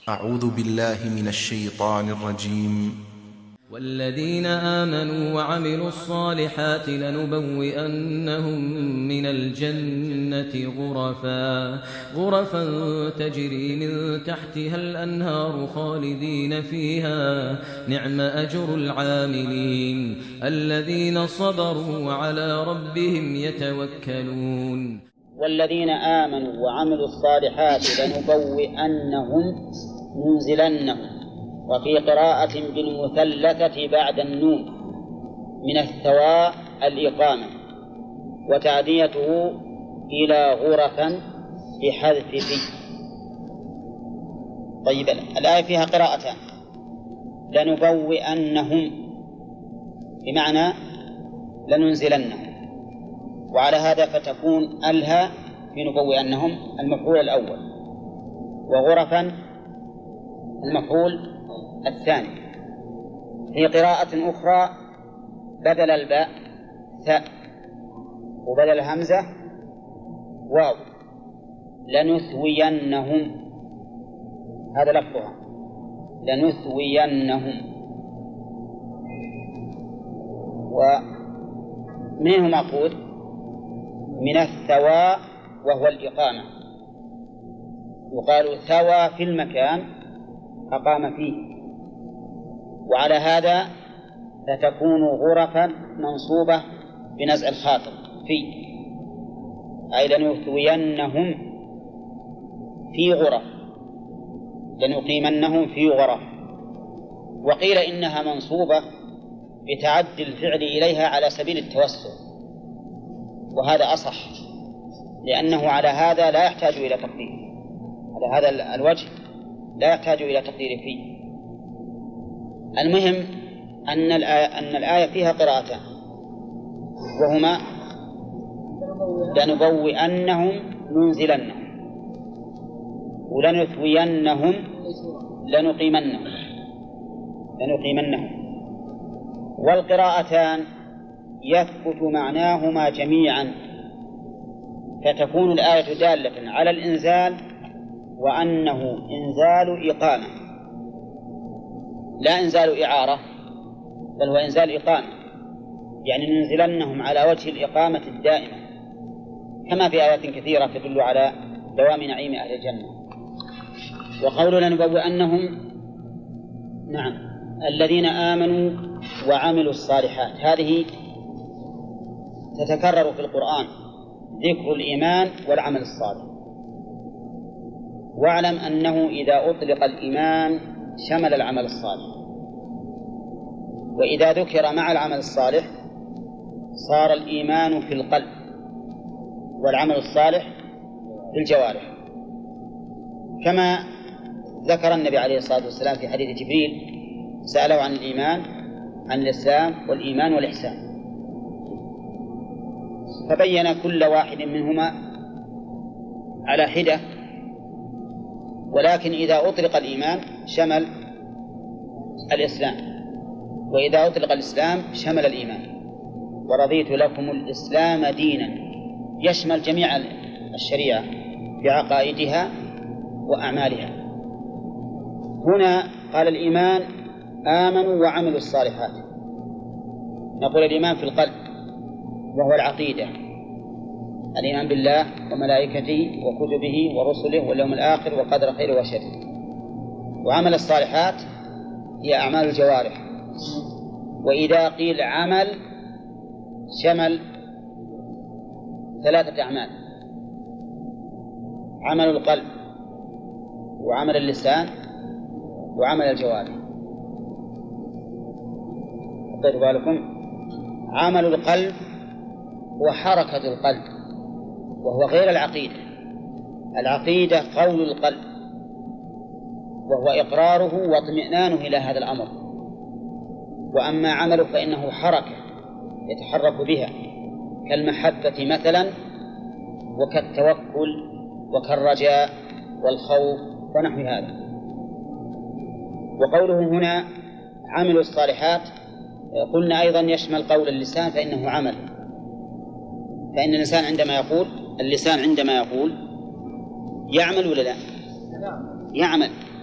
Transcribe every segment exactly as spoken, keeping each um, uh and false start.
أعوذ بالله من الشيطان الرجيم. والذين آمنوا وعملوا الصالحات لنبوئنهم من الجنة غرفا غرفا تجري من تحتها الأنهار خالدين فيها نعم أجر العاملين الذين صبروا وعلى ربهم يتوكلون. والذين آمنوا وعملوا الصالحات لنبوئنهم ننزلنهم، وفي قراءة بالمثلثة بعد النون من الثواء الإقامة، وتعديته إلى غرفا بحذف في. طيب الآية فيها قراءتان، لنبوئنهم بمعنى لننزلنهم، وعلى هذا فتكون ألها في نبوئنهم المفعول الأول، وغرفا المفعول الثاني. في قراءة أخرى بدل الباء ثاء وبدل الهمزة واو، لنثوينهم، هذا لفظها لنثوينهم. ومنه مأخوذ من الثواء وهو الإقامة، يقال ثوى في المكان أقام فيه، وعلى هذا فتكون غرفا منصوبة بنزع الخاطر في، أي لنثوينهم في غرف، لنقيمنهم في غرف. وقيل إنها منصوبة بتعدي الفعل إليها على سبيل التوسع، وهذا أصح، لأنه على هذا لا يحتاج إلى تقدير، على هذا الوجه لا يحتاج إلى تقدير فيه. المهم أن الآية, أن الآية فيها قراءتان، وهما لنبوئنهم ننزلنهم، ولنثوينهم لنقيمنهم لنقيمنهم. والقراءتان يثبت معناهما جميعا، فتكون الآية دالة على الإنزال، وأنه إنزال إقامة لا إنزال إعارة، بل هو إنزال إقامة، يعني ننزلنهم على وجه الإقامة الدائمة، كما في آيات كثيرة تدل على دوام نعيم أهل الجنة. وقولنا لنبوئنهم، نعم، الذين آمنوا وعملوا الصالحات، هذه تتكرر في القرآن، ذكر الإيمان والعمل الصالح. واعلم أنه إذا أطلق الإيمان شمل العمل الصالح، وإذا ذكر مع العمل الصالح صار الإيمان في القلب والعمل الصالح في الجوارح، كما ذكر النبي عليه الصلاة والسلام في حديث جبريل سأله عن الإيمان، عن الإسلام والإيمان والإحسان، فبين كل واحد منهما على حدة، ولكن إذا أطلق الإيمان شمل الإسلام، وإذا أطلق الإسلام شمل الإيمان. ورضيت لكم الإسلام دينا، يشمل جميع الشريعة بعقائدها وأعمالها. هنا قال الإيمان آمنوا وعملوا الصالحات، نقول الإيمان في القلب وهو العقيدة، الإيمان بالله وملائكته وكتبه ورسله واليوم الآخر وقدر خير وشر. وعمل الصالحات هي أعمال الجوارح، وإذا قيل عمل شمل ثلاثة أعمال: عمل القلب وعمل اللسان وعمل الجوارح. طيب بالكم، عمل القلب هو حركة القلب، وهو غير العقيدة. العقيدة قول القلب، وهو إقراره واطمئنانه إلى هذا الأمر. وأما عمله فإنه حركة يتحرك بها، كالمحبة مثلا، وكالتوكل وكالرجاء والخوف ونحو هذا. وقوله هنا عملوا الصالحات قلنا أيضا يشمل قول اللسان، فإنه عمل، فإن الإنسان عندما يقول اللسان عندما يقول يعمل ولا لا؟ يعمل.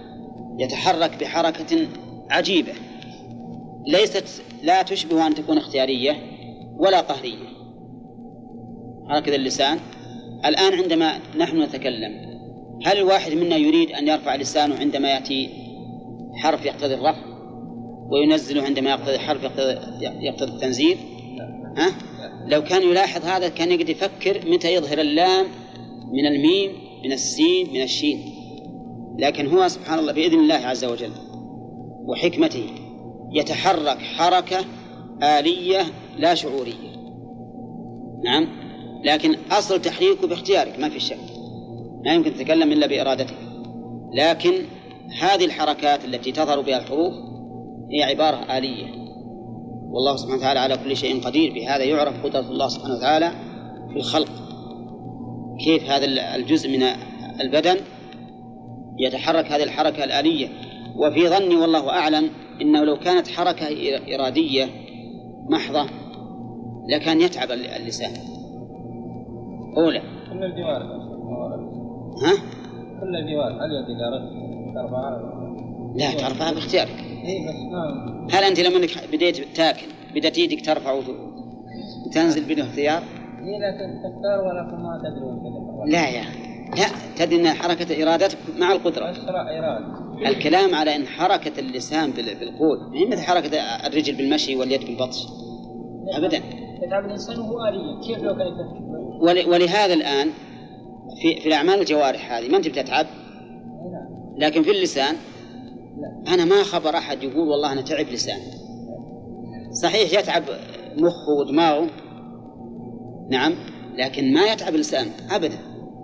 يتحرك بحركة عجيبة ليست لا تشبه أن تكون اختيارية ولا قهرية. هكذا اللسان الآن عندما نحن نتكلم، هل الواحد منا يريد أن يرفع لسانه عندما يأتي حرف يقتضي الرفع وينزله عندما يقتضي حرف يقتضي التنزيل؟ ها؟ لو كان يلاحظ هذا كان يقدر يفكر متى يظهر اللام من الميم، من السين، من الشين. لكن هو سبحان الله بإذن الله عز وجل وحكمته يتحرك حركة آلية لا شعورية. نعم، لكن أصل تحريكه باختيارك ما في شك، لا يمكن تتكلم إلا بإرادتك. لكن هذه الحركات التي تظهر بها الحروف هي عبارة آلية، والله سبحانه وتعالى على كل شيء قدير. بهذا يعرف قدرة الله سبحانه وتعالى في الخلق، كيف هذا الجزء من البدن يتحرك هذه الحركة الآلية. وفي ظني والله أعلم إنه لو كانت حركة إرادية محضة لكان يتعب اللسان. أولى كل الجوارح ها؟ كل الجوارح هل يدي ترفعها؟ لا، ترفعها باختيارك. إيه بس ما هل أنت لما بديت تاكل بدأت يدك ترفع وتنزل بدون اختيار؟ هي لا تختار ولا ما تدري. لا يا لا، تدري أن حركة إرادتك مع القدرة. أسرع إرادة. الكلام على أن حركة اللسان بالقول هي مثل حركة الرجل بالمشي واليد بالبطش أبدا. يتعب الإنسان وهو آلية، كيف لو كان يتعب؟ ول ولهذا الآن في في الأعمال الجوارح هذه ما أنت بتتعب، لكن في اللسان أنا ما خبر أحد يقول والله أنا تعب لسان. صحيح يتعب مخه ودماغه، نعم، لكن ما يتعب اللسان أبدا.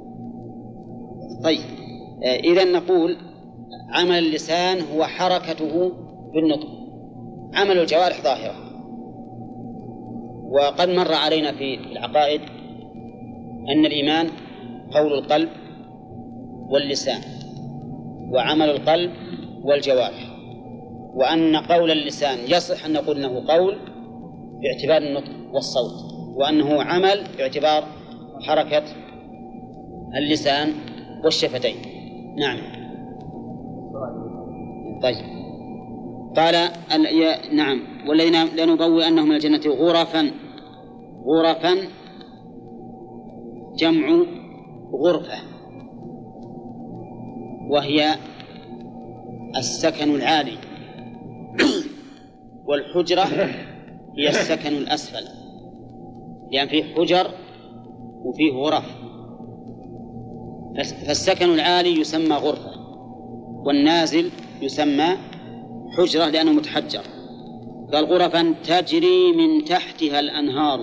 طيب، إذن نقول عمل اللسان هو حركته بالنطق، عمل الجوارح ظاهرة. وقد مر علينا في العقائد أن الإيمان قول القلب واللسان وعمل القلب والجوارح، وأن قول اللسان يصح أن نقول أنه قول باعتبار النطق والصوت، وأنه عمل باعتبار حركة اللسان والشفتين. نعم. طيب، قال نعم والذين لنبوئنهم من الجنة غرفا. غرفا جمع غرفة، وهي السكن العالي، والحجرة هي السكن الأسفل، لأن فيه حجر وفيه غرف. فالسكن العالي يسمى غرفة، والنازل يسمى حجرة لأنه متحجر. قال غرفا تجري من تحتها الأنهار.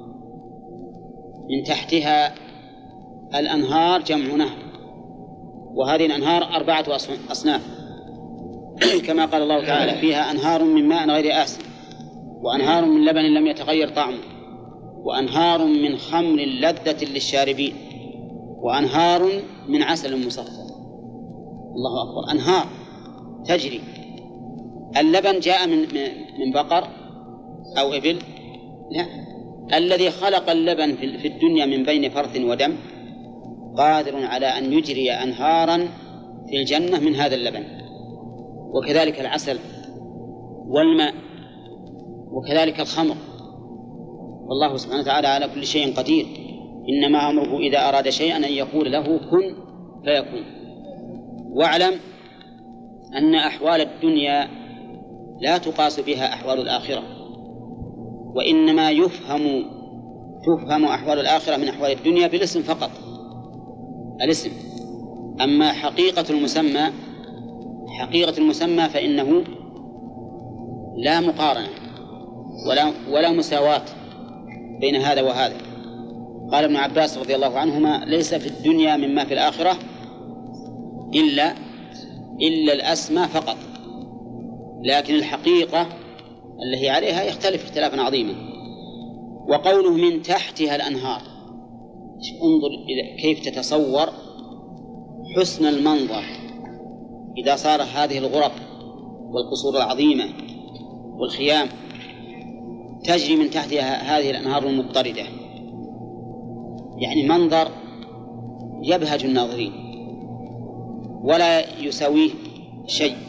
من تحتها الأنهار جمع نهر، وهذه الأنهار أربعة أصناف كما قال الله تعالى فيها أنهار من ماء غير آسن، وأنهار من لبن لم يتغير طعمه، وأنهار من خمر لذة للشاربين، وأنهار من عسل مصفى. الله أكبر، أنهار تجري. اللبن جاء من من بقر أو إبل؟ لا، الذي خلق اللبن في الدنيا من بين فرث ودم قادر على أن يجري أنهارا في الجنة من هذا اللبن. وكذلك العسل والماء، وكذلك الخمر. والله سبحانه وتعالى على كل شيء قدير، إنما أمره إذا أراد شيئا أن يقول له كن فيكون. واعلم أن أحوال الدنيا لا تقاس بها أحوال الآخرة، وإنما يفهم تفهم أحوال الآخرة من أحوال الدنيا بالاسم فقط، الاسم. أما حقيقة المسمى حقيقة المسمى فإنه لا مقارنة ولا ولا مساواة بين هذا وهذا. قال ابن عباس رضي الله عنهما ليس في الدنيا مما في الآخرة إلا إلا الأسمى فقط، لكن الحقيقة التي عليها يختلف اختلافا عظيما. وقوله من تحتها الأنهار، انظر إلى كيف تتصور حسن المنظر إذا صار هذه الغرف والقصور العظيمة والخيام تجري من تحتها هذه الأنهار المضطردة، يعني منظر يبهج الناظرين ولا يساويه شيء.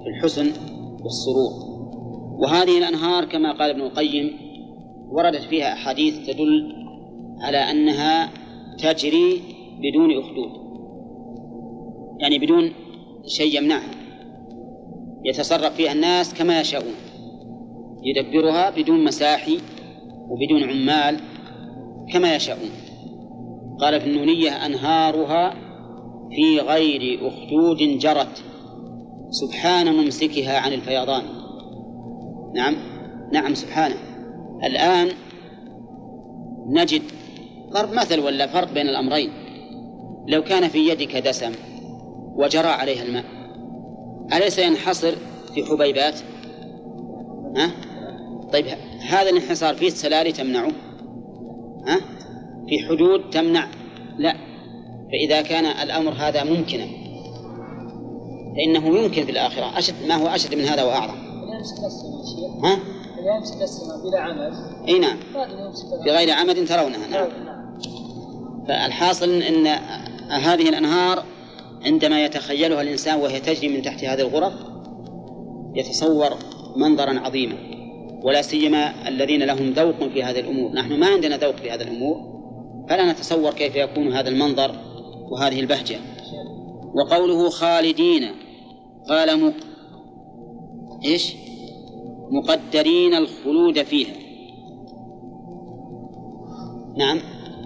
في الحسن والسرور. وهذه الأنهار كما قال ابن القيم وردت فيها أحاديث تدل على أنها تجري بدون أخدود، يعني بدون شيء يمنعها، يتصرف فيها الناس كما يشاءون، يدبرها بدون مساحي وبدون عمال كما يشاءون. قال في النونية: أنهارها في غير أخدود جرت سبحان ممسكها عن الفيضان. نعم نعم سبحانه. الآن نجد ضرب مثل ولا فرق بين الأمرين: لو كان في يدك دسم وجرى عليها الماء، أليس ينحصر في حبيبات؟ ها؟ طيب هذا الانحصار فيه سلالي تمنعه؟ ها؟ في حدود تمنع؟ لا. فإذا كان الأمر هذا ممكنا فإنه يمكن في الآخرة أشد ما هو أشد من هذا وأعظم. ها؟ يمسك السماء بلا عمد. اي نعم، بغير عمد ترونها. نعم. فالحاصل ان هذه الانهار عندما يتخيلها الانسان وهي تجري من تحت هذه الغرف يتصور منظرا عظيما، ولا سيما الذين لهم ذوق في هذه الامور. نحن ما عندنا ذوق في هذه الامور، فلا نتصور كيف يكون هذا المنظر وهذه البهجه. وقوله خالدين قال م... ايش مقدرين الخلود فيها. نعم.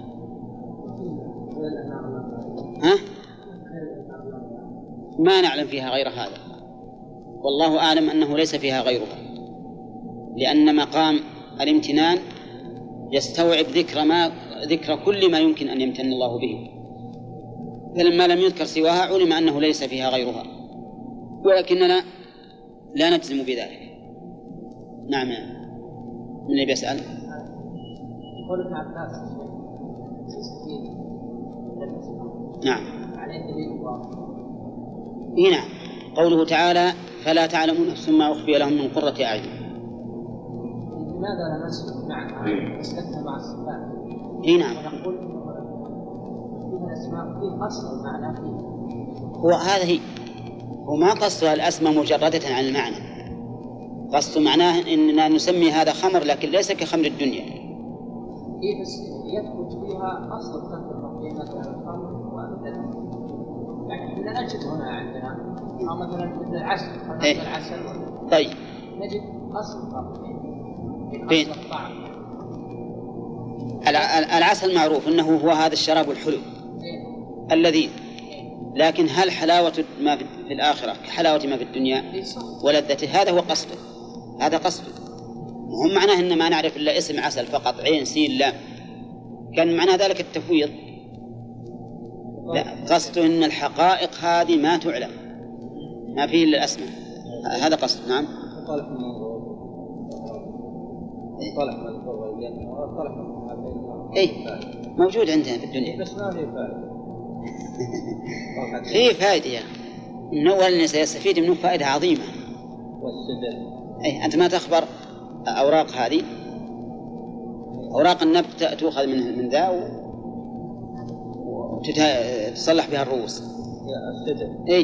ها؟ ما نعلم فيها غير هذا، والله أعلم أنه ليس فيها غيرها، لأن مقام الامتنان يستوعب ذكر ما ذكر كل ما يمكن أن يمتن الله به، فلما لم يذكر سواها علم أنه ليس فيها غيرها، ولكننا لا نجزم بذلك. نعم. من اللي بيسأل؟ يقول ابن عباس نعم. هنا قوله تعالى: فلا تعلم نفس ما أخفي لهم من قرة أعين. لماذا لا نسلك مع نسلكها مع الصفات؟ هنا ونقول فيها الأسماء فيه قصر المعنى فيه. هو هذا هي هو ما قصها الأسماء مجردة عن المعنى، قصد معناه إننا نسمي هذا خمر لكن ليس كخمر الدنيا. إيه بس يثبت فيها أصل تفرق بين مثلا الخمر واللبن، يعني لا نجد هنا عندنا أو مثلا مثل العسل. إيه؟ العسل طيب نجد أصل فرق بين العسل معروف أنه هو هذا الشراب الحلو إيه؟ الذي، لكن هل حلاوة ما في الآخرة كحلاوة ما في الدنيا ولذته؟ هذا هو قصده، هذا قصده. وهم معناه إن ما نعرف إلا اسم عسل فقط، عين سين لام، كان معنى ذلك التفويض. لا، قصده إن الحقائق هذه ما تعلم، ما فيه إلا الأسماء، هذا قصد. نعم. صالح من صالح من صالح من إيه موجود عندنا في الدنيا، بس ما فيه فائدة. فيه فائدة يا أخي، إنه أولا سيستفيد منه فائدة عظيمة. والسدل. أي أنت ما تخبر أوراق هذه، أوراق النبت تؤخذ من من ذا وتصلح بها الرؤوس. السدل. إيه.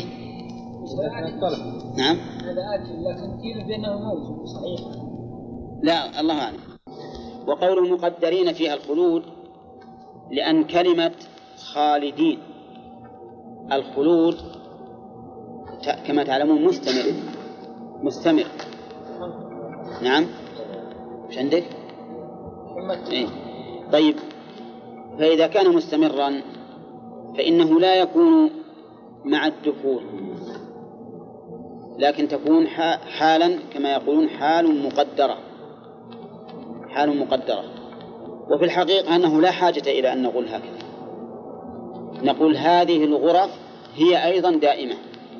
نعم. هذا آكل لكن كيف بأنه موجود صحيح؟ لا الله أعلم. وقول مقدرين فيها الخلود لأن كلمة خالدين الخلود كما تعلمون مستمر مستمر. نعم. مش عندك؟ إيه؟ طيب فإذا كان مستمرا فإنه لا يكون مع الدخول، لكن تكون حالا كما يقولون حال مقدرة، حال مقدرة. وفي الحقيقة أنه لا حاجة إلى أن نقول هكذا، نقول هذه الغرف هي أيضا دائمة،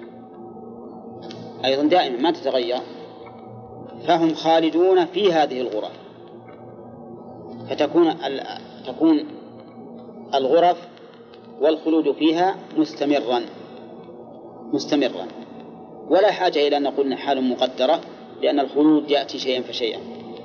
أيضا دائمة ما تتغير، فهم خالدون في هذه الغرف، فتكون تكون الغرف والخلود فيها مستمرا مستمرا ولا حاجة إلى أن نقول حال مقدرة، لأن الخلود يأتي شيئا فشيئا.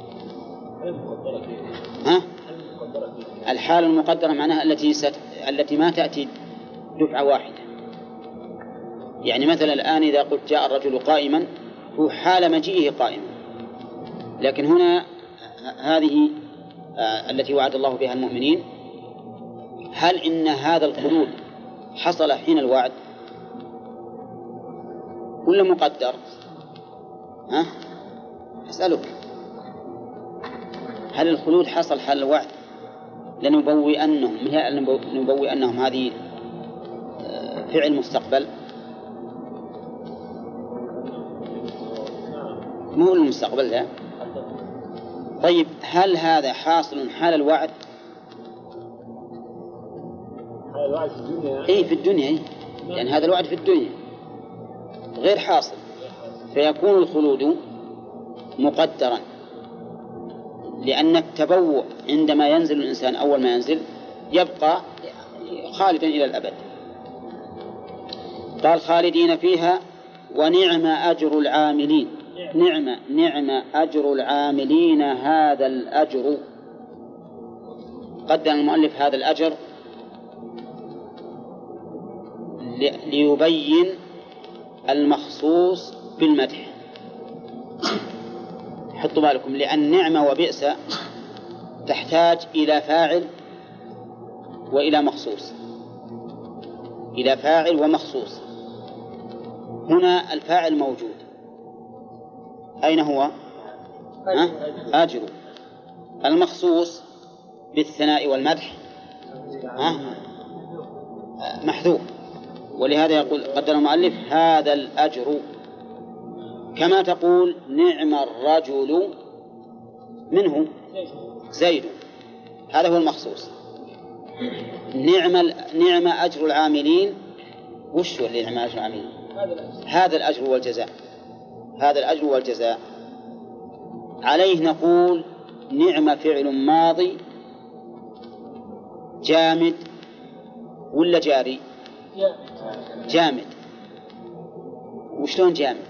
ها؟ الحال المقدرة معناها التي ست... التي ما تأتي دفعة واحدة. يعني مثلا الآن إذا قلت جاء الرجل قائما هو حال مجيئه قائما. لكن هنا هذه آه التي وعد الله بها المؤمنين، هل إن هذا الخلود حصل حين الوعد ولا مقدر؟ ها؟ أسألك، هل الخلود حصل حال الوعد لنبوئنهم لنبوئنهم هذه فعل مستقبل مو المستقبل لا. طيب هل هذا حاصل حال الوعد؟ حال الوعد في الدنيا؟ إيه في الدنيا، إيه؟ يعني هذا الوعد في الدنيا غير حاصل، فيكون الخلود مقدرا، لأن التبوء عندما ينزل الإنسان أول ما ينزل يبقى خالدا إلى الأبد. قال خالدين فيها ونعم أجر العاملين. نعم نعم أجر العاملين. هذا الأجر قدم المؤلف هذا الأجر ليبين المخصوص بالمدح. حطوا بالكم، لأن نعمة وبئس تحتاج إلى فاعل وإلى مخصوص، إلى فاعل ومخصوص. هنا الفاعل موجود، أين هو؟ أجر. المخصوص بالثناء والمدح محذوف، ولهذا يقول قدر المؤلف هذا الأجر، كما تقول نعم الرجل منه زيد، هذا هو المخصوص. نعم نعم أجر العاملين. وش هو اللي نعم أجر العاملين؟ هذا الأجر والجزاء، هذا الأجر والجزاء. عليه نقول نعم فعل ماضي جامد ولا جاري؟ جامد. وشلون جامد؟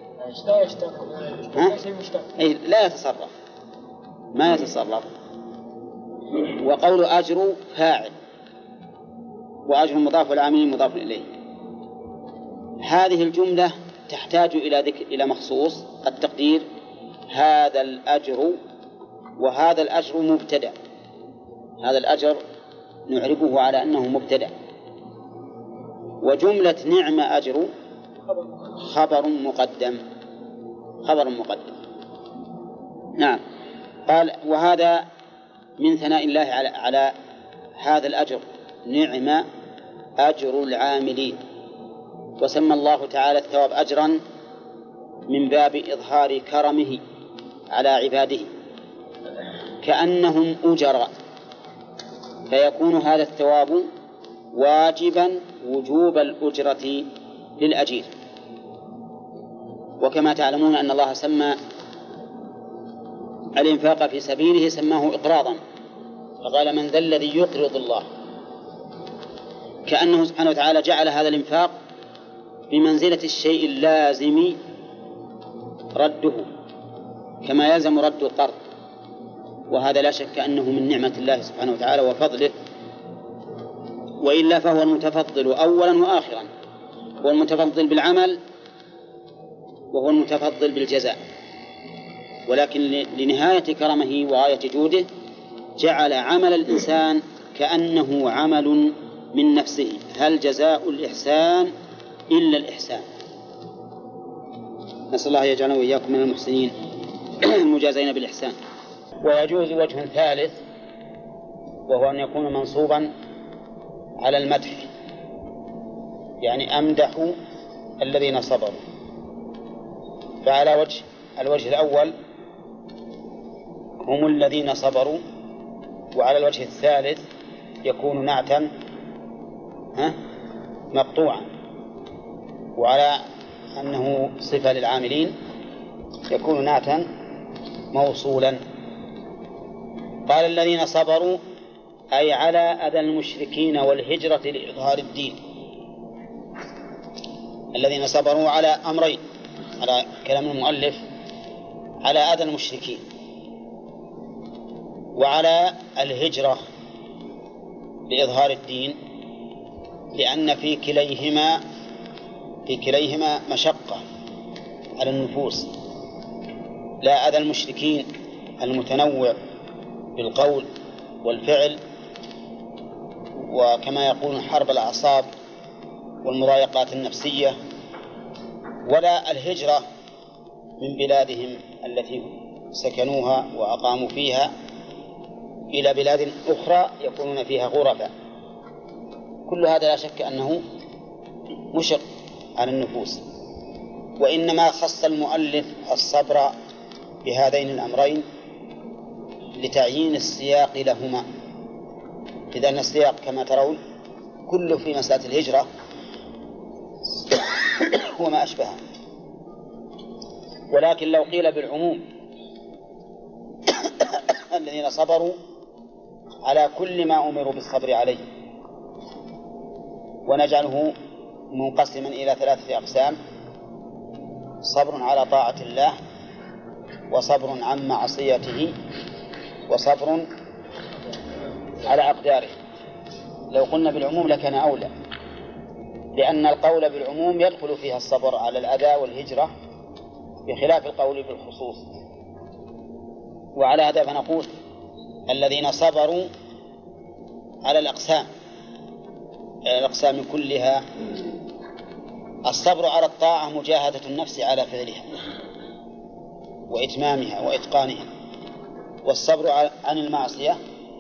أي لا يتصرف، ما يتصرف. وقول أجر فاعل، وأجر مضاف والعاملين مضاف إليه. هذه الجملة تحتاج إلى ذكر إلى مخصوص. التقدير هذا الأجر، وهذا الأجر مبتدأ. هذا الأجر نعربه على أنه مبتدأ، وجملة نعم أجر خبر مقدم، خبر مقدم. نعم. قال وهذا من ثناء الله على, على هذا الأجر، نعم أجر العاملين. وسمى الله تعالى الثواب أجرا من باب إظهار كرمه على عباده كأنهم أجراء، فيكون هذا الثواب واجبا وجوب الأجرة للأجير. وكما تعلمون أن الله سمى الإنفاق في سبيله سماه إقراضا، فقال من ذا الذي يقرض الله، كأنه سبحانه وتعالى جعل هذا الإنفاق بمنزلة الشيء اللازم رده كما يلزم رد القرض، وهذا لا شك أنه من نعمة الله سبحانه وتعالى وفضله، وإلا فهو المتفضل أولا وآخرا، هو المتفضل بالعمل وهو المتفضل بالجزاء. ولكن لنهاية كرمه وغاية جوده جعل عمل الإنسان كأنه عمل من نفسه. هل جزاء الإحسان إلا الإحسان؟ نسأل الله يجعلنا وإياكم من المحسنين المجازين بالإحسان. ويجوز وجه ثالث، وهو أن يكون منصوبا على المدح، يعني أمدح الذين صبروا. فعلى وجه الوجه الأول هم الذين صبروا، وعلى الوجه الثالث يكون نعتا مقطوعا، وعلى أنه صفة للعاملين يكون نعتا موصولا. قال الذين صبروا أي على أذى المشركين والهجرة لإظهار الدين. الذين صبروا على أمرين، على كلام المؤلف على أذى المشركين وعلى الهجرة لإظهار الدين، لأن في كليهما في كليهما مشقة على النفوس، لا أذى المشركين المتنوع بالقول والفعل، وكما يقولون حرب الأعصاب والمضايقات النفسية، ولا الهجرة من بلادهم التي سكنوها وأقاموا فيها إلى بلاد أخرى يكونون فيها غربا. كل هذا لا شك أنه مشق على النفوس، وإنما خص المؤلف الصبر بهذين الأمرين لتعيين السياق لهما، إذن السياق كما ترون كله في مسألة الهجرة وما أشبهه. ولكن لو قيل بالعموم الذين صبروا على كل ما أمروا بالصبر عليه، ونجعله منقسما إلى ثلاثة أقسام: صبر على طاعة الله، وصبر عن معصيته، وصبر على أقداره. لو قلنا بالعموم لكان أولى، لأن القول بالعموم يدخل فيها الصبر على الأذى والهجرة بخلاف القول بالخصوص. وعلى هذا فنقول الذين صبروا على الأقسام الأقسام كلها: الصبر على الطاعة مجاهدة النفس على فعلها وإتمامها وإتقانها، والصبر عن المعصية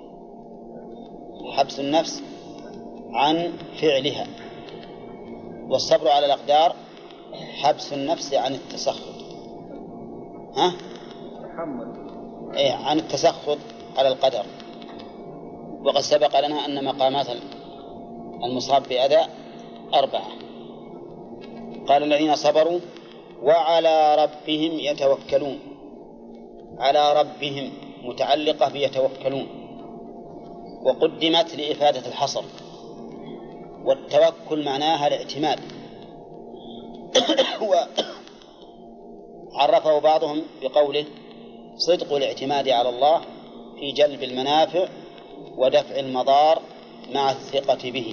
حبس النفس عن فعلها، والصبر على الأقدار حبس النفس عن التسخط ها؟ إيه عن التسخط على القدر. وقد سبق لنا أن مقامات المصاب بأذى أربعة. قال الذين صبروا وعلى ربهم يتوكلون. على ربهم متعلقة بيتوكلون، وقدمت لإفادة الحصر، والتوكل معناها الاعتماد. وعرفه بعضهم بقوله: صدق الاعتماد على الله في جلب المنافع ودفع المضار مع الثقة به.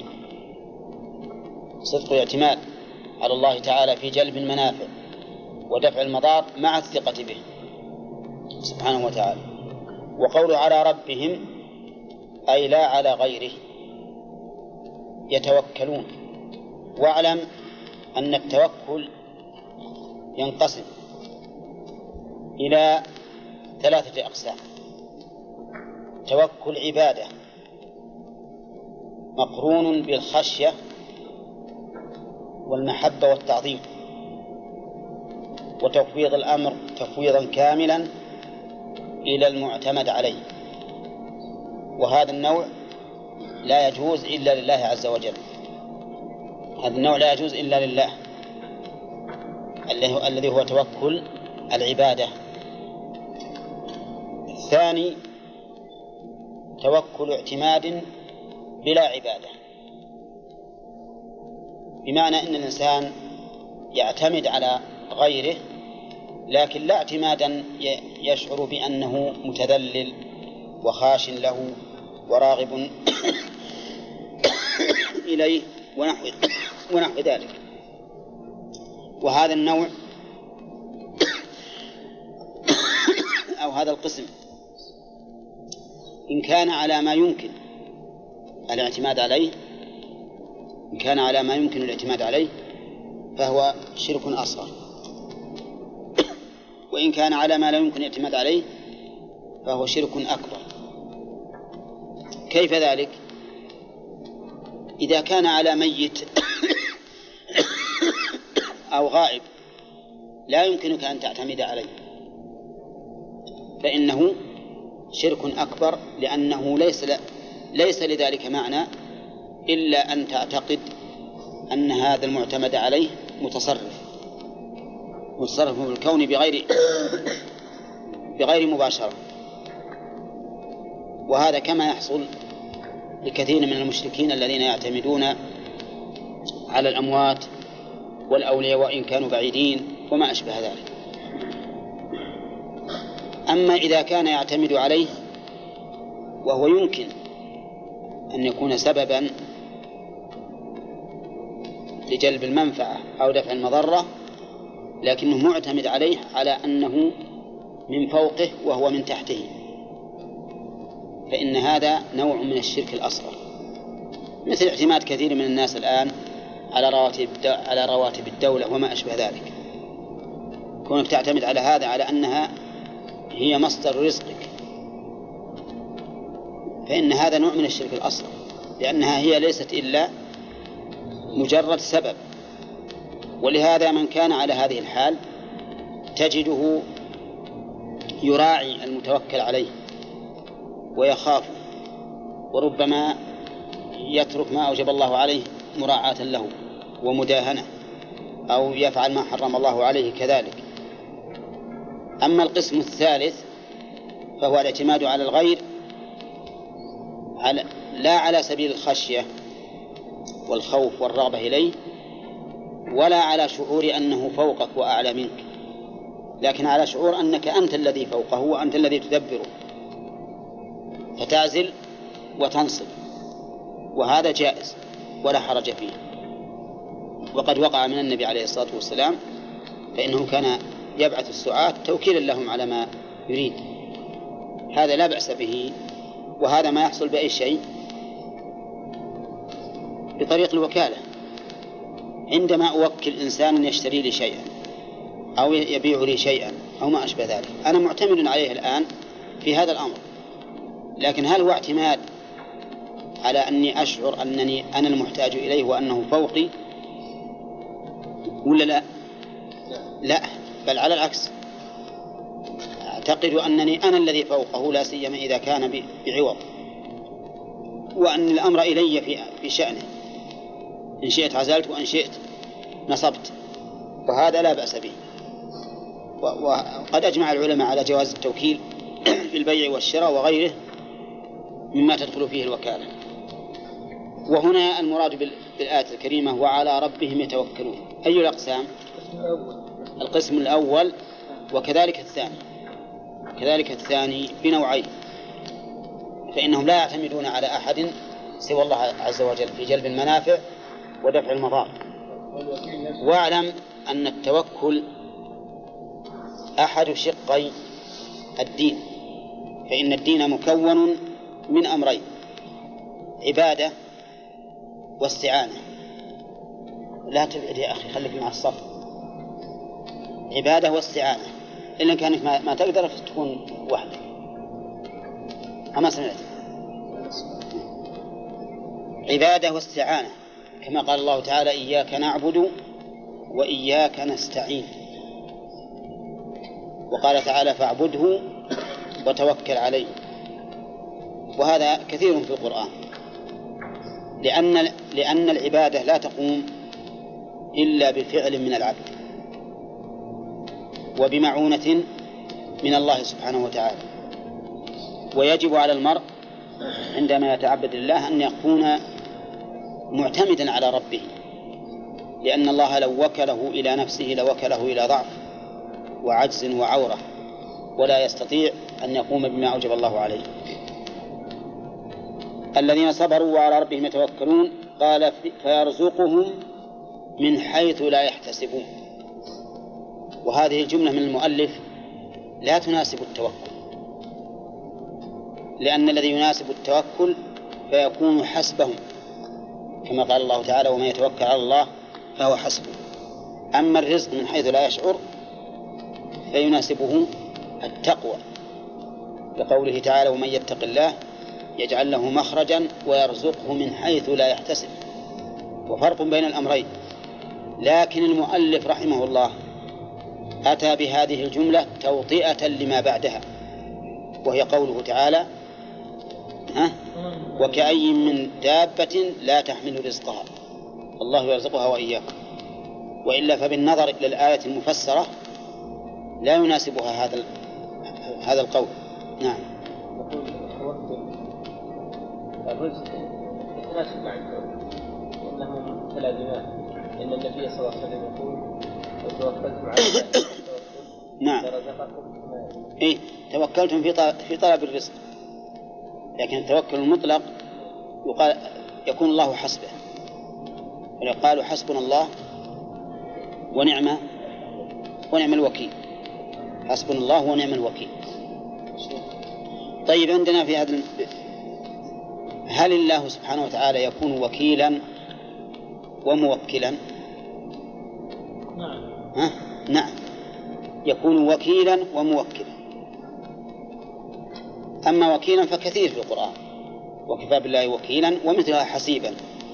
صدق الاعتماد على الله تعالى في جلب المنافع ودفع المضار مع الثقة به سبحانه وتعالى. وقول على ربهم أي لا على غيره يتوكلون. واعلم أن التوكل ينقسم إلى ثلاثة أقسام: توكل عبادة مقرون بالخشية والمحبة والتعظيم، وتفويض الأمر تفويضا كاملا إلى المعتمد عليه، وهذا النوع لا يجوز إلا لله عز وجل. هذا النوع لا يجوز إلا لله الذي هو توكل العبادة. الثاني توكل اعتماد بلا عبادة، بمعنى أن الإنسان يعتمد على غيره لكن لا اعتمادا يشعر بأنه متذلل وخاش له وراغب إليه ونحو, ونحو ذلك. وهذا النوع أو هذا القسم إن كان على ما يمكن الاعتماد عليه إن كان على ما يمكن الاعتماد عليه فهو شرك أصغر، وإن كان على ما لا يمكن الاعتماد عليه فهو شرك أكبر. كيف ذلك؟ إذا كان على ميت أو غائب لا يمكنك أن تعتمد عليه فإنه شرك أكبر، لأنه ليس ليس لذلك معنى إلا أن تعتقد أن هذا المعتمد عليه متصرف متصرف بالكون بغير بغير مباشرة. وهذا كما يحصل لكثير من المشركين الذين يعتمدون على الأموات والأولياء وإن كانوا بعيدين وما أشبه ذلك. أما إذا كان يعتمد عليه وهو يمكن أن يكون سببا لجلب المنفعة أو دفع المضرة لكنه معتمد عليه على أنه من فوقه وهو من تحته، فإن هذا نوع من الشرك الأصغر، مثل اعتماد كثير من الناس الآن على رواتب على رواتب الدولة وما أشبه ذلك. كونك تعتمد على هذا على أنها هي مصدر رزقك، فإن هذا نوع من الشرك الأصغر، لأنها هي ليست إلا مجرد سبب. ولهذا من كان على هذه الحال تجده يراعي المتوكل عليه ويخافه، وربما يترك ما أوجب الله عليه مراعاة له ومداهنة، أو يفعل ما حرم الله عليه كذلك. أما القسم الثالث فهو الاعتماد على الغير على لا على سبيل الخشية والخوف والرغبة إليه، ولا على شعور أنه فوقك وأعلى منك، لكن على شعور أنك أنت الذي فوقه وأنت الذي تدبره، فتعزل وتنصب، وهذا جائز ولا حرج فيه. وقد وقع من النبي عليه الصلاة والسلام، فإنه كان يبعث السعاة توكيلا لهم على ما يريد، هذا لا بأس به. وهذا ما يحصل بأي شيء بطريق الوكالة. عندما أوكل إنسان يشتري لي شيئا أو يبيع لي شيئا أو ما أشبه ذلك، أنا معتمد عليه الآن في هذا الأمر، لكن هل هو اعتماد على أني أشعر أنني أنا المحتاج إليه وأنه فوقي ولا لا؟ لا، بل على العكس، أعتقد أنني أنا الذي فوقه، لا سيما إذا كان بعوض، وأن الأمر إلي في في شأنه، إن شئت عزلت وإن شئت نصبت، وهذا لا بأس به. وقد أجمع العلماء على جواز التوكيل في البيع والشراء وغيره مما تدخل فيه الوكالة. وهنا المراد بالآية الكريمة وعلى ربهم يتوكلون. أي الأقسام؟ القسم الأول وكذلك الثاني، كذلك الثاني بنوعين، فإنهم لا يعتمدون على أحد سوى الله عز وجل في جلب المنافع ودفع المضار. واعلم أن التوكل أحد شقي الدين، فإن الدين مكون من أمرين: عبادة واستعانة. لا تبعد يا أخي، خليك مع الصف. عبادة واستعانة، إلا كانك ما, ما تقدر تكون وحدك. أما سمعت عبادة واستعانة، كما قال الله تعالى: إياك نعبد وإياك نستعين. وقال تعالى: فاعبده وتوكل عليه. وهذا كثير في القرآن، لأن لأن العبادة لا تقوم إلا بفعل من العبد وبمعونة من الله سبحانه وتعالى. ويجب على المرء عندما يتعبد الله أن يكون معتمدا على ربه، لأن الله لو وكله إلى نفسه لوكله إلى ضعف وعجز وعورة، ولا يستطيع أن يقوم بما أوجب الله عليه. الذين صبروا وعلى ربهم يتوكلون، قال: فيرزقهم من حيث لا يحتسبون. وهذه الجملة من المؤلف لا تناسب التوكل، لأن الذي يناسب التوكل فيكون حسبهم، كما قال الله تعالى: ومن يتوكل على الله فهو حسبه. أما الرزق من حيث لا يشعر فيناسبه التقوى، لقوله تعالى: ومن يتق الله يجعل له مخرجا ويرزقه من حيث لا يحتسب. وفرق بين الأمرين. لكن المؤلف رحمه الله أتى بهذه الجملة توطئة لما بعدها، وهي قوله تعالى: ها وكأي من دابة لا تحمل رزقها الله يرزقها وإياكم. وإلا فبالنظر إلى الآية المفسرة لا يناسبها هذا هذا القول. نعم. الرزق يتناسب مع التوكل، إنه متلازمان، إن النبي صلى الله عليه وسلم يقول: توكلتم على الله نعم. إيه توكلتم في طلب في طلب الرزق، لكن التوكل المطلق يقال يكون الله حسبه، ويقال حسبنا الله ونعم ونعم الوكيل. حسبنا الله ونعم الوكيل. طيب عندنا في هذا، هل الله سبحانه وتعالى يكون وكيلا وموكلا؟ نعم. ها؟ نعم، يكون وكيلا وموكلا. أما وكيلا فكثير في القرآن، وكفى بالله وكيلا ومثلها حسيبا.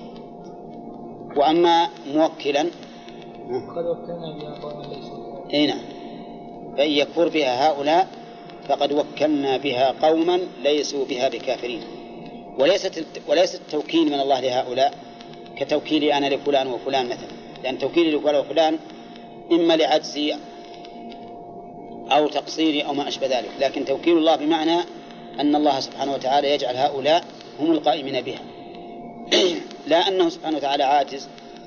وأما موكلا قد وكلنا بها قوما ليسوا. أي نعم، فإن يكفر بها هؤلاء فقد وكلنا بها قوما ليسوا بها بكافرين. وليست وليس التوكيل من الله لهؤلاء كتوكيلي أنا لفلان وفلان مثلا، لأن توكيلي لفلان وفلان إما لعجزي أو تقصيري أو ما أشبه ذلك، لكن توكيل الله بمعنى أن الله سبحانه وتعالى يجعل هؤلاء هم القائمين بها لا أنه سبحانه وتعالى عاجز.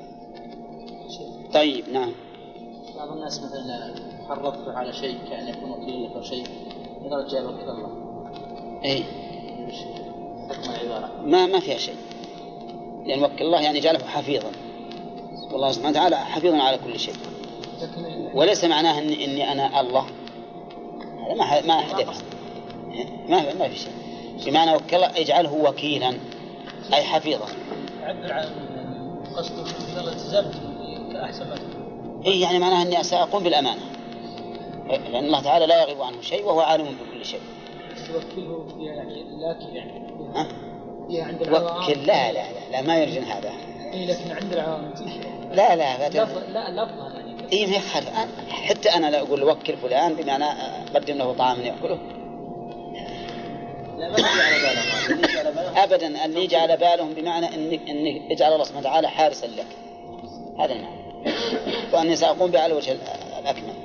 طيب نعم. بعض الناس مثلا حرضت على شيء كأن يكون وكيل لك شيء إذا رجع وكيل الله. إيه. حكم العبارة ما ما فيها شيء، لأن وكل الله يعني جعله حفيظا، والله سبحانه وتعالى حفيظا على كل شيء. وليس معناه إني, إني أنا الله، هذا ما ما حدث، ما ما في شيء. بمعنى وكل الله يجعله وكيلا أي حفيظا. عبر عن قصده إن الله التزمت أحسن ما تكون. إيه يعني معناه إني سأقوم بالأمانة، لأن الله تعالى لا يغيب عنه شيء وهو عالم بكل شيء. توكله يعني لكن يعني ها؟ عند وكل لا لا لا, لا ما يرجن هذا. إيه لكن عند العوام لا لا لفظ لا لفظا يعني. إيه ما يخالف، حتى أنا لا أقول وكل فلان بمعنى قدم له طعاما يأكله. لا ما يجي على بالهم أبدا، اللي يجي على بالهم بمعنى إنك إنك اجعل الله سبحانه وتعالى حارسا لك، هذا المعنى، وأني سأقوم به على الوجه الأكمل.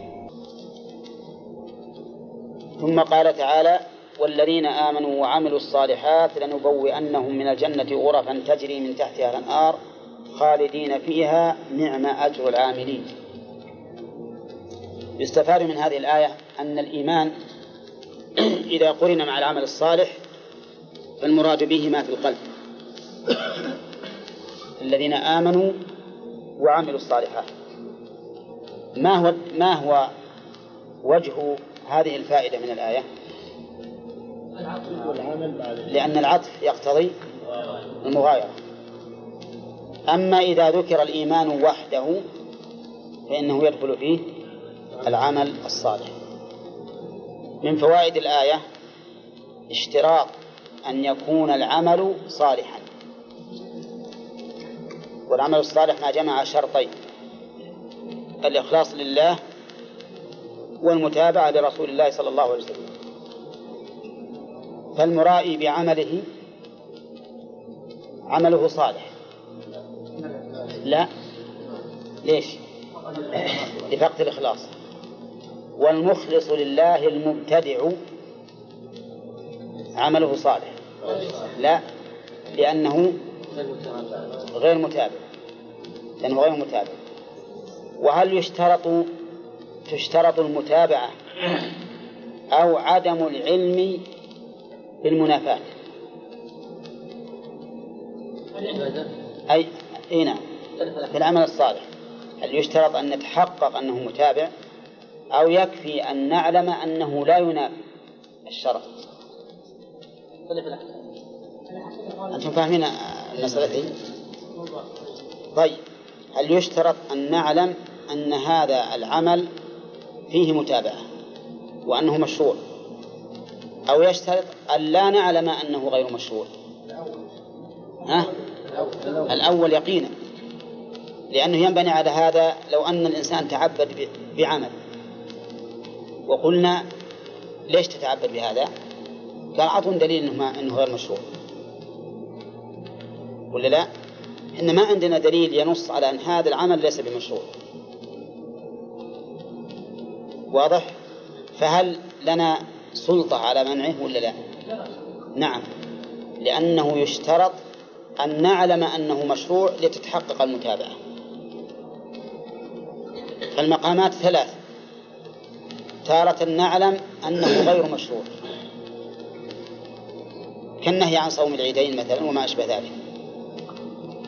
ثم قال تعالى: والذين آمنوا وعملوا الصالحات لنبوئنهم من الجنة غرفا تجري من تحتها الأنهار خالدين فيها نعم أجر العاملين. يستفاد من هذه الآية أن الإيمان إذا قرن مع العمل الصالح فالمراد به ما في القلب. الذين آمنوا وعملوا الصالحات، ما هو ما هو وجه هذه الفائدة من الآية؟ لأن العطف يقتضي المغايرة. أما إذا ذكر الإيمان وحده فإنه يدخل فيه العمل الصالح. من فوائد الآية اشتراط أن يكون العمل صالحا، والعمل الصالح ما جمع شرطين: الإخلاص لله والمتابعة لرسول الله صلى الله عليه وسلم. فالمرائي بعمله عمله صالح؟ لا، ليش؟ لفقد الإخلاص. والمخلص لله المبتدع عمله صالح؟ لا، لأنه غير متابع، لأنه غير متابع. وهل يشترط تشترط المتابعة أو عدم العلم بالمنافاة؟ أي هنا في العمل الصالح هل يشترط أن نتحقق أنه متابع أو يكفي أن نعلم أنه لا ينافي الشرط؟ أنتم فاهمين المسألة؟ طيب، هل يشترط أن نعلم أن هذا العمل فيه متابعة وأنه مشروع، أو يشترط أن لا نعلم أنه غير مشروع؟ ها؟ الأول يقينا، لأنه ينبني على هذا. لو أن الإنسان تعبد بعمل وقلنا ليش تتعبد بهذا؟ قال أعطون دليل إنه, ما إنه غير مشروع، ولا لا؟ إن ما عندنا دليل ينص على أن هذا العمل ليس بمشروع. واضح؟ فهل لنا سلطة على منعه ولا لا؟ نعم، لأنه يشترط أن نعلم أنه مشروع لتتحقق المتابعة. فالمقامات ثلاث: تارة نعلم أنه غير مشروع كالنهي عن صوم العيدين مثلا وما أشبه ذلك،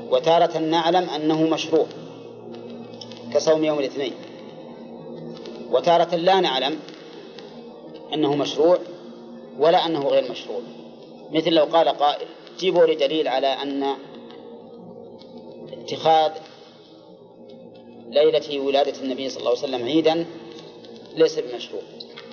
وتارة نعلم أنه مشروع كصوم يوم الاثنين، وتارة لا نعلم أنه مشروع ولا أنه غير مشروع. مثل لو قال قائل جيبوا لي دليل على أن اتخاذ ليلة ولادة النبي صلى الله عليه وسلم عيدا ليس بمشروع.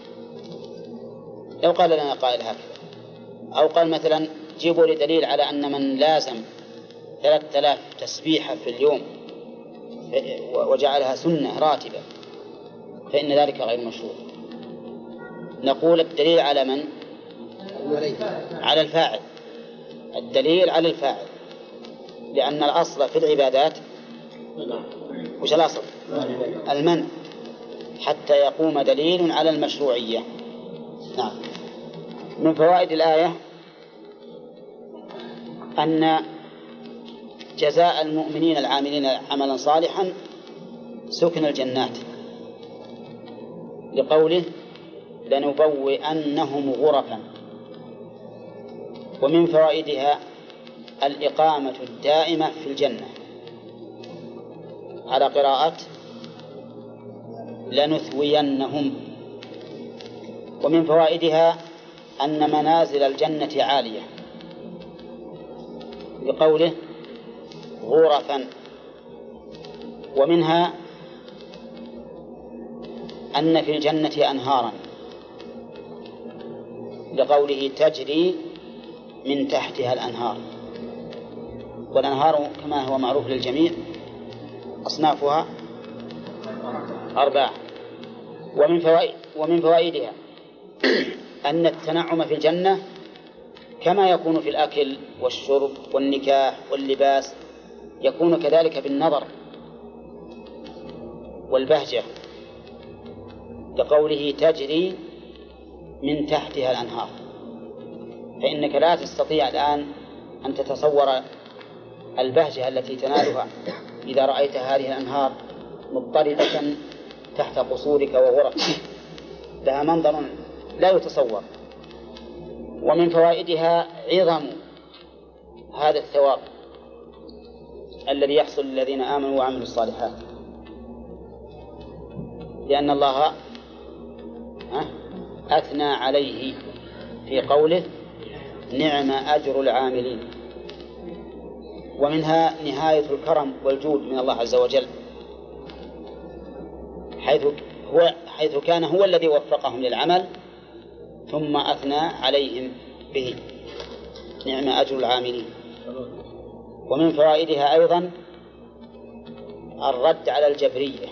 لو قال لنا قائل هكذا، أو قال مثلا جيبوا لي دليل على أن من لازم ثلاثة آلاف تسبيحة في اليوم وجعلها سنة راتبة فإن ذلك غير مشروع. نقول الدليل على من؟ على الفاعل. الدليل على الفاعل، لأن الأصل في العبادات وش الأصل؟ المنع، حتى يقوم دليل على المشروعية. نعم. من فوائد الآية أن جزاء المؤمنين العاملين عملا صالحا سكن الجنات، لقوله لنبوئنهم غرفا. ومن فوائدها الإقامة الدائمة في الجنة على قراءة لنثوينهم. ومن فوائدها أن منازل الجنة عالية، لقوله غرفا. ومنها أن في الجنة أنهارا، لقوله تجري من تحتها الأنهار. والأنهار كما هو معروف للجميع أصنافها أربعة. ومن فوائد ومن فوائدها أن التنعم في الجنة كما يكون في الأكل والشرب والنكاح واللباس يكون كذلك بالنظر والبهجة، كقوله تجري من تحتها الأنهار. فإنك لا تستطيع الآن أن تتصور البهجة التي تنالها إذا رأيت هذه الأنهار مضطردة تحت قصورك وغرفك، لها منظر لا يتصور. ومن فوائدها عظم هذا الثواب الذي يحصل للذين آمنوا وعملوا الصالحات، لأن الله أثنى عليه في قوله نعم أجر العاملين. ومنها نهاية الكرم والجود من الله عز وجل، حيث هو حيث كان هو الذي وفقهم للعمل ثم أثنى عليهم به، نعم أجر العاملين. ومن فوائدها أيضا الرد على الجبرية.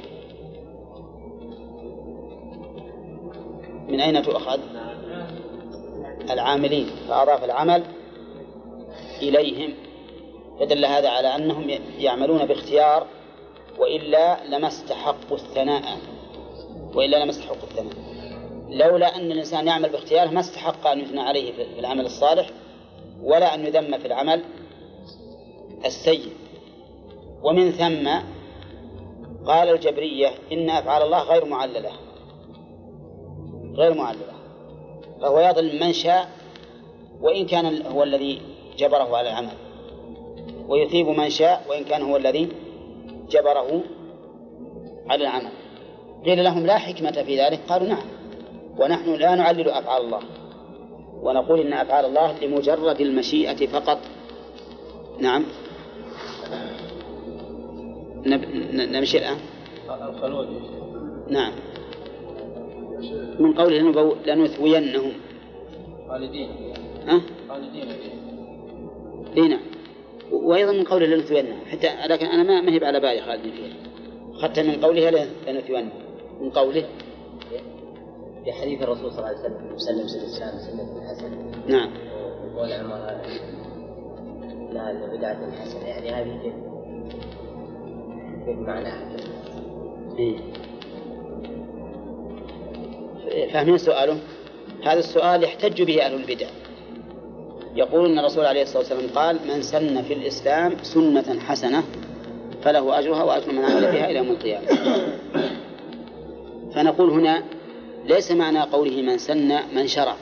من أين تؤخذ؟ العاملين، فأضاف العمل إليهم، فدل هذا على أنهم يعملون باختيار، وإلا لما استحقوا الثناء وإلا لما استحقوا الثناء لولا أن الإنسان يعمل باختياره ما استحق أن يثنى عليه في العمل الصالح ولا أن يذم في العمل السيء. ومن ثم قال الجبرية إن أفعال الله غير معللة غير معللة فهو يظلم من شاء وإن كان هو الذي جبره على العمل، ويثيب من شاء وإن كان هو الذي جبره على العمل. قيل لهم لا حكمة في ذلك، قالوا نعم، ونحن لا نعلل أفعال الله ونقول إن أفعال الله لمجرد المشيئة فقط. نعم. نمشي الآن. نعم. من قوله لنثوينهم خالدين ها؟ خالدين إيه نعم. وأيضا من قوله لنثوينهم، حتى لكن أنا ما مهب على بالي خالدين فيه، حتى من قوله لنثوينهم من قوله في حديث الرسول صلى الله عليه وسلم وسلم سنة الإسلام سنة الحسنة. نعم. وقول عمر لا البدعة الحسنة، يعني هذه كيف كيف معناها؟ إيه. فاهمين سؤاله؟ هذا السؤال يحتج به أهل البدع، يقول أن الرسول عليه الصلاة والسلام قال من سن في الإسلام سنة حسنة فله أجرها وأجر من عمل بها إلى يوم القيامة. فنقول هنا ليس معنى قوله من سن من شرع،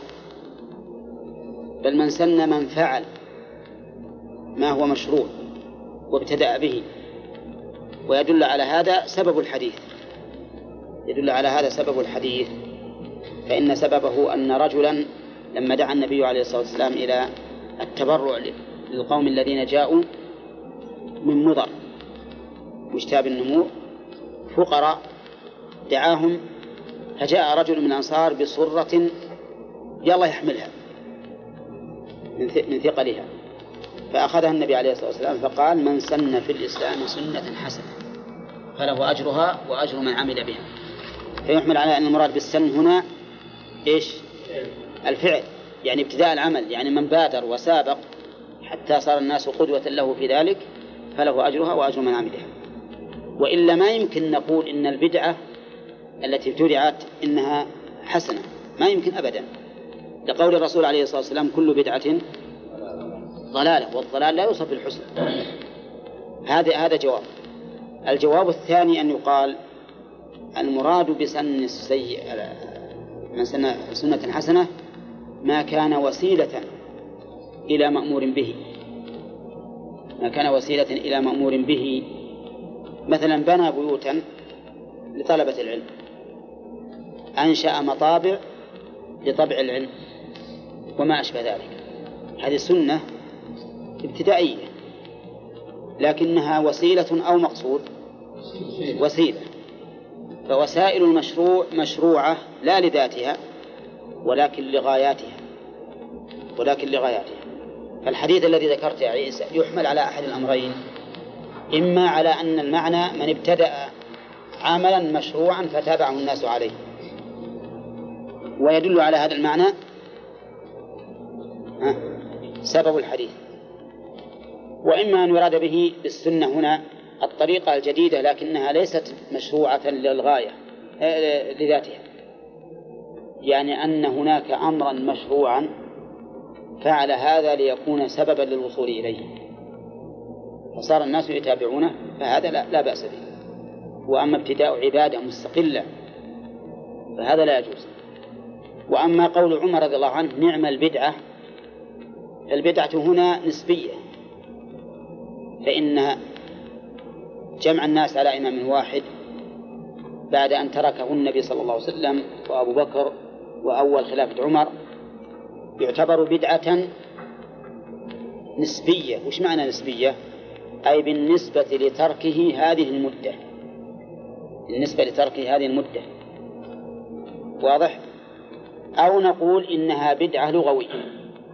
بل من سن من فعل ما هو مشروع وابتدأ به. ويدل على هذا سبب الحديث، يدل على هذا سبب الحديث، فإن سببه أن رجلا لما دعا النبي عليه الصلاة والسلام إلى التبرع للقوم الذين جاءوا من مضر مشتاب النمور فقراء، دعاهم، فجاء رجل من الأنصار بصرة يلا يحملها من ثقلها، فأخذها النبي عليه الصلاة والسلام فقال: من سن في الإسلام سنة حسنة فله أجرها وأجر من عمل بها. فيحمل على أن المراد بالسن هنا إيش؟ الفعل، يعني ابتداء العمل، يعني من بادر وسابق حتى صار الناس قدوة له في ذلك فله أجرها وأجر من عملها. وإلا ما يمكن نقول إن البدعة التي ابتدعت إنها حسنة، ما يمكن أبدا، لقول الرسول عليه الصلاة والسلام: كل بدعة ضلالة، والضلال لا يوصف بالحسن. هذا هذا جواب. الجواب الثاني أن يقال: المراد بسن السيء من سن سنة حسنة ما كان وسيلة إلى مأمور به، ما كان وسيلة إلى مأمور به، مثلا بنى بيوتا لطلبة العلم، أنشأ مطابع لطبع العلم وما أشبه ذلك، هذه سنة ابتدائية لكنها وسيلة أو مقصود؟ وسيلة. فوسائل المشروع مشروعة لا لذاتها ولكن لغاياتها ولكن لغاياتها. فالحديث الذي ذكرت يا عيسى يحمل على أحد الأمرين: إما على أن المعنى من ابتدأ عملا مشروعا فتابعه الناس عليه، ويدل على هذا المعنى سبب الحديث، وإما أن يراد به بالسنة هنا الطريقة الجديدة لكنها ليست مشروعة للغاية لذاتها، يعني أن هناك أمرا مشروعا فعل هذا ليكون سببا للوصول إليه فصار الناس يتابعونه، فهذا لا, لا بأس به. وأما ابتداء عبادة مستقلة فهذا لا يجوز. وأما قول عمر رضي الله عنه: نعم البدعة، البدعة هنا نسبية، فإن جمع الناس على إمام واحد بعد أن تركه النبي صلى الله عليه وسلم وأبو بكر وأول خلافة عمر يعتبر بدعة نسبية. وش معنى نسبية؟ أي بالنسبة لتركه هذه المدة، بالنسبة لتركه هذه المدة، واضح؟ أو نقول إنها بدعة لغوية،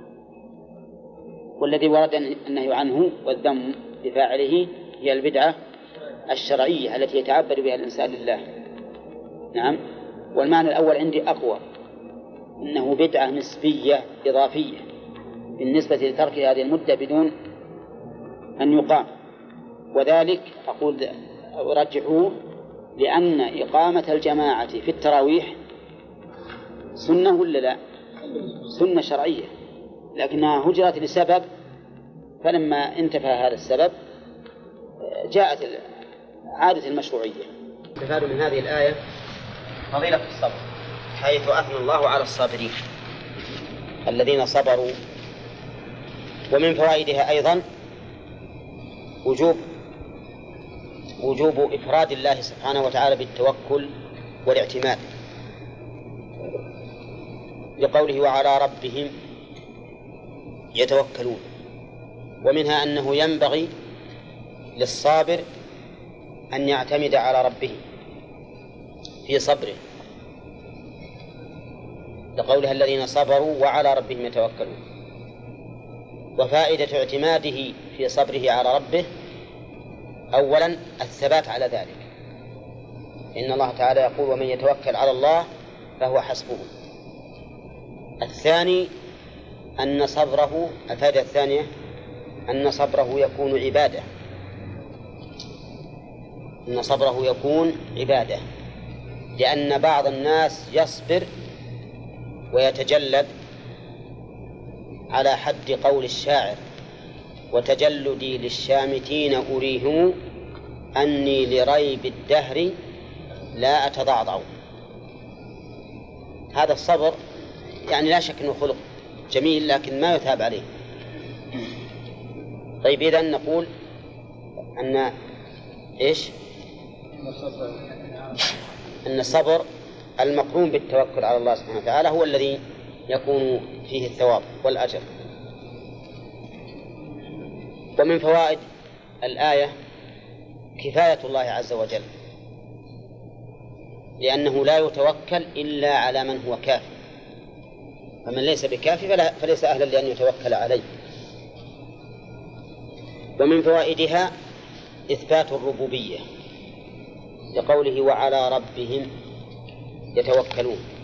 والذي ورد النهي عنه والذم بفاعله هي البدعة الشرعية التي يتعبد بها الإنسان لله. نعم. والمعنى الأول عندي أقوى، إنه بدعة نسبية إضافية بالنسبة لترك هذه المدة بدون أن يقام، وذلك أقول أرجحوه لأن إقامة الجماعة في التراويح سنة ولا لا؟ سنة شرعية، لكنها هجرت لسبب، فلما انتفى هذا السبب جاءت عادة المشروعية. استفاد من هذه الآية فضيلة الصبر، حيث أثنى الله على الصابرين الذين صبروا. ومن فوائدها أيضا وجوب وجوب إفراد الله سبحانه وتعالى بالتوكل والاعتماد، لقوله: وعلى ربهم يتوكلون. ومنها أنه ينبغي للصابر أن يعتمد على ربه في صبره، لقولها: الذين صبروا وعلى ربهم يتوكلون. وفائدة اعتماده في صبره على ربه أولا الثبات على ذلك، إن الله تعالى يقول: ومن يتوكل على الله فهو حسبه. الثاني أن صبره، الفائدة الثانية أن صبره يكون عبادة، أن صبره يكون عبادة، لأن بعض الناس يصبر ويتجلد على حد قول الشاعر: وتجلدي للشامتين أريهم أني لريب الدهر لا أتضعضع. هذا الصبر يعني لا شك أنه خلق جميل لكن ما يثاب عليه. طيب إذن نقول أن إيش أن الصبر المقرون بالتوكل على الله سبحانه وتعالى هو الذي يكون فيه الثواب والأجر. ومن فوائد الآية كفاية الله عز وجل، لأنه لا يتوكل إلا على من هو كافي، فمن ليس بكافي فلا فليس أهلا لأن يتوكل عليه. ومن فوائدها إثبات الربوبية لقوله وعلى ربهم يتوكلون،